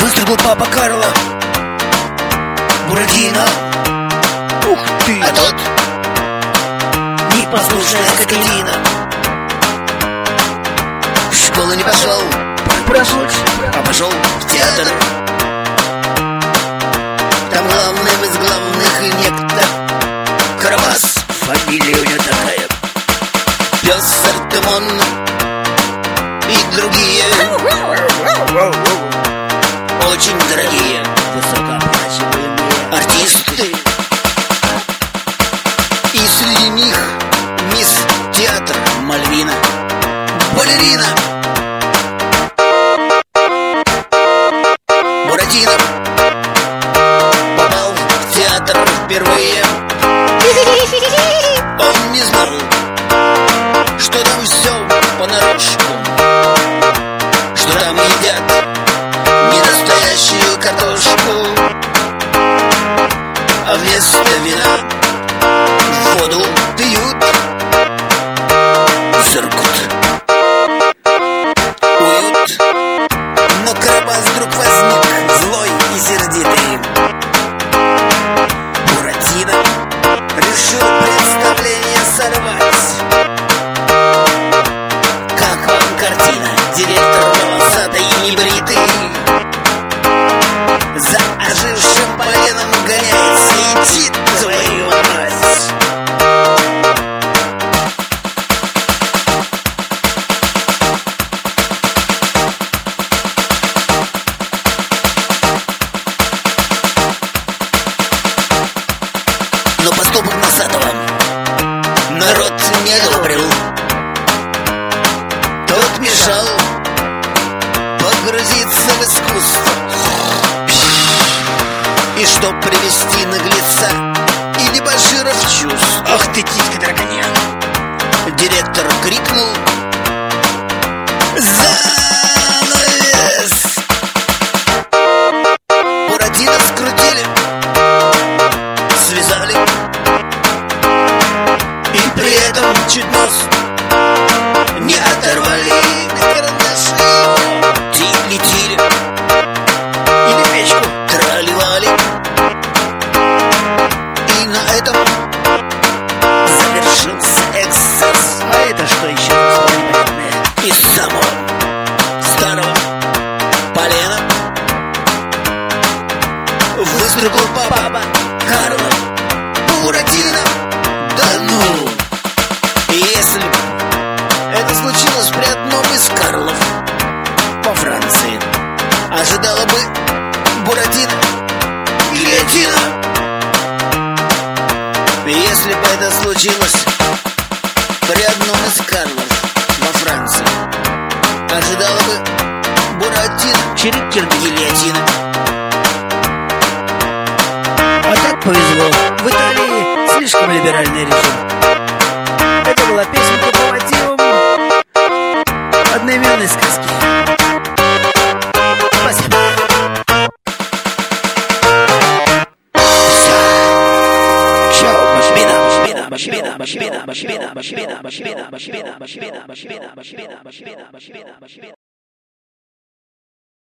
Выстрелил папа Карло Буратино. Ух ты! А тот непослушная скотина. В школу не пошел, а пошел в театр. Там главным из главных и некто Карабас, фамилия у него такая. Пес Артемон и другие очень дорогие высокооплачиваемые артисты. И среди них мисс театр Мальвина, балерина Буратино. Попал в театр впервые. Он не знал, что там все понарошку, что там едят не настоящую картошку, а вместо вина воду пьют. Зыркут, уют. Но Карабас вдруг возник, злой и сердитый. Буратино решил представление сорвать. Как вам картина, директор волосатый и небритый? За ожившим поленом гоняется и летит твою мать. Но поступок Носатого народ не одобрил. Тот мешал погрузиться в искусство. И чтоб привести наглеца и дебошира в чувств, Ах ты, титька драконья! директор крикнул: занавес! Буратино скрутили, связали и при этом чуть нос не оторвали. На карандаши тили-тили или печку трали-вали. И на этом завершился эксцесс. А это что еще за непонятное? Из самого старого полена выстрелил папа Карло Буратино. Да ну! Если бы это случилось при одном из Карлов по Франции, ожидало бы Буратино гильотина. Если бы это случилось при одном из Карлов во Франции, ожидало бы Буратино Чирик-чирик. гильотина. А так повезло. В Италии слишком либеральный режим. Это была песенка по мотивам одноименной сказки. Спасибо. Башбина.